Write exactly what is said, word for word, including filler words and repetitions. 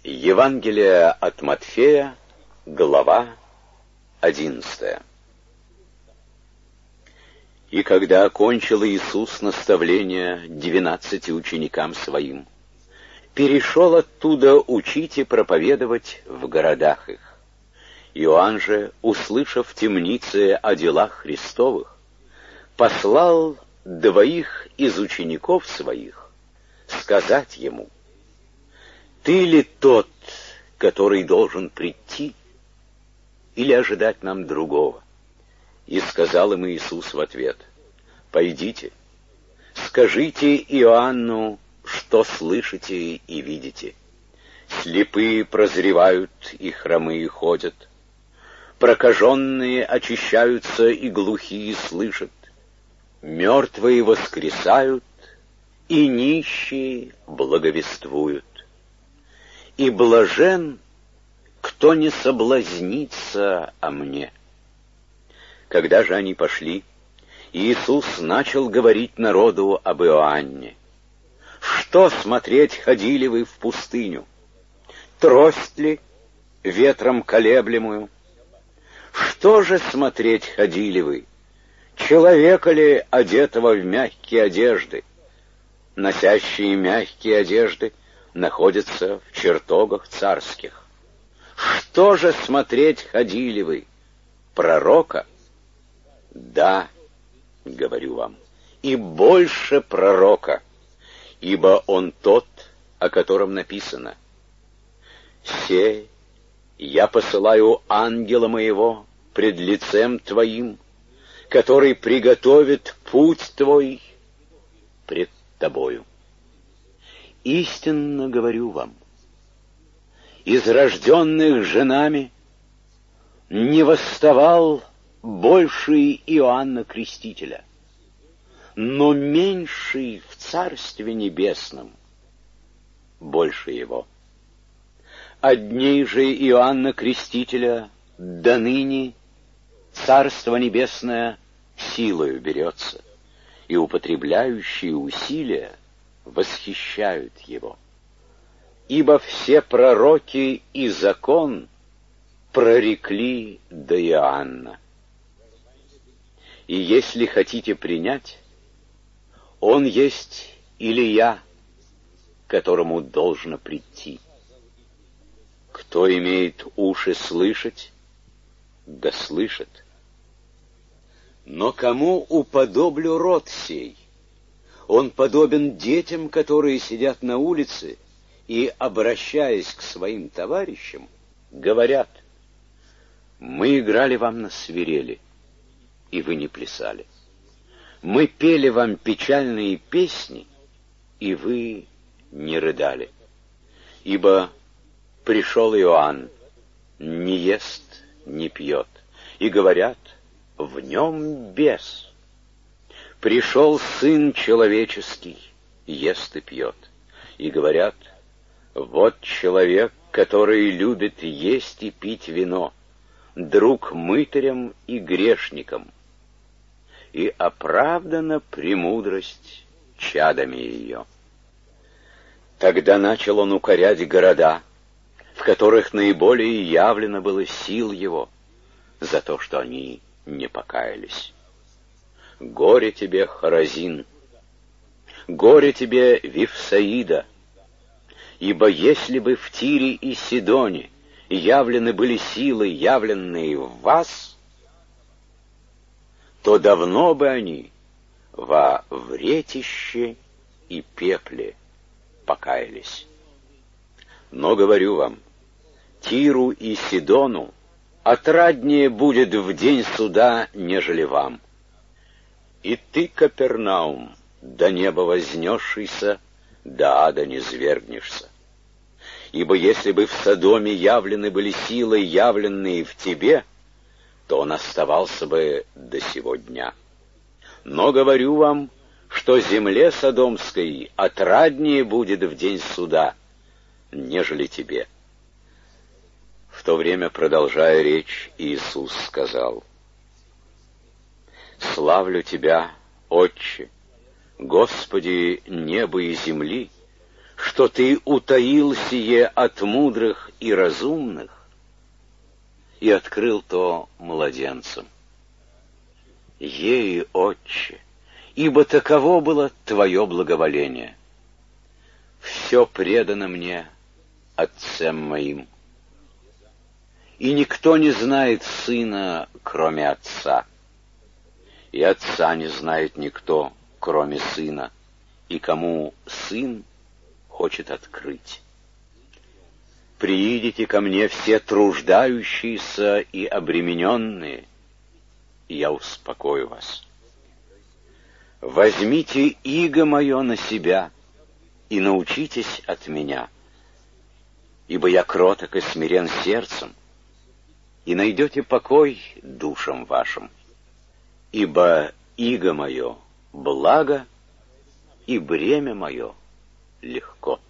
Евангелие от Матфея, глава одиннадцатая. И когда окончил Иисус наставление двенадцати ученикам Своим, перешел оттуда учить и проповедовать в городах их. Иоанн же, услышав в темнице о делах Христовых, послал двоих из учеников Своих сказать Ему: «Ты ли тот, который должен прийти, или ожидать нам другого?» И сказал им Иисус в ответ: «Пойдите, скажите Иоанну, что слышите и видите. Слепые прозревают, и хромые ходят, прокаженные очищаются, и глухие слышат, мертвые воскресают, и нищие благовествуют. И блажен, кто не соблазнится о мне». Когда же они пошли, Иисус начал говорить народу об Иоанне. «Что смотреть ходили вы в пустыню? Трость ли, ветром колеблемую? Что же смотреть ходили вы? Человека ли, одетого в мягкие одежды? Носящие мягкие одежды находятся в чертогах царских. Что же смотреть ходили вы? Пророка? Да, говорю вам, и больше пророка, ибо он тот, о котором написано: «Се, я посылаю ангела моего пред лицем твоим, который приготовит путь твой пред тобою». Истинно говорю вам, из рожденных женами не восставал больший Иоанна Крестителя, но меньший в Царстве Небесном больше его. От дней же Иоанна Крестителя до ныне Царство Небесное силою берется, и употребляющие усилия восхищают его. Ибо все пророки и закон прорекли до Иоанна. И если хотите принять, он есть Илия, которому должно прийти. Кто имеет уши слышать, да слышит. Но кому уподоблю род сей? Он подобен детям, которые сидят на улице и, обращаясь к своим товарищам, говорят: «Мы играли вам на свирели, и вы не плясали. Мы пели вам печальные песни, и вы не рыдали. Ибо пришел Иоанн, не ест, не пьет, и говорят: в нем бес. Пришел Сын Человеческий, ест и пьет, и говорят: вот человек, который любит есть и пить вино, друг мытарям и грешникам, и оправдана премудрость чадами ее». Тогда начал он укорять города, в которых наиболее явлено было сил его, за то, что они не покаялись. «Горе тебе, Хоразин! Горе тебе, Вифсаида! Ибо если бы в Тире и Сидоне явлены были силы, явленные в вас, то давно бы они во вретище и пепле покаялись. Но говорю вам, Тиру и Сидону отраднее будет в день суда, нежели вам. И ты, Капернаум, до неба вознесшийся, до ада не свергнешься. Ибо если бы в Содоме явлены были силы, явленные в тебе, то он оставался бы до сего дня. Но говорю вам, что земле Содомской отраднее будет в день суда, нежели тебе». В то время, продолжая речь, Иисус сказал: «Славлю Тебя, Отче, Господи неба и земли, что ты утаил сие от мудрых и разумных и открыл то младенцам. Ей, Отче, ибо таково было Твое благоволение. Все предано мне Отцем моим, и никто не знает Сына, кроме Отца, и Отца не знает никто, кроме Сына, и кому Сын хочет открыть. Приидите ко мне все труждающиеся и обремененные, и я успокою вас. Возьмите иго мое на себя и научитесь от меня, ибо я кроток и смирен сердцем, и найдете покой душам вашим, ибо иго мое благо, и бремя мое легко.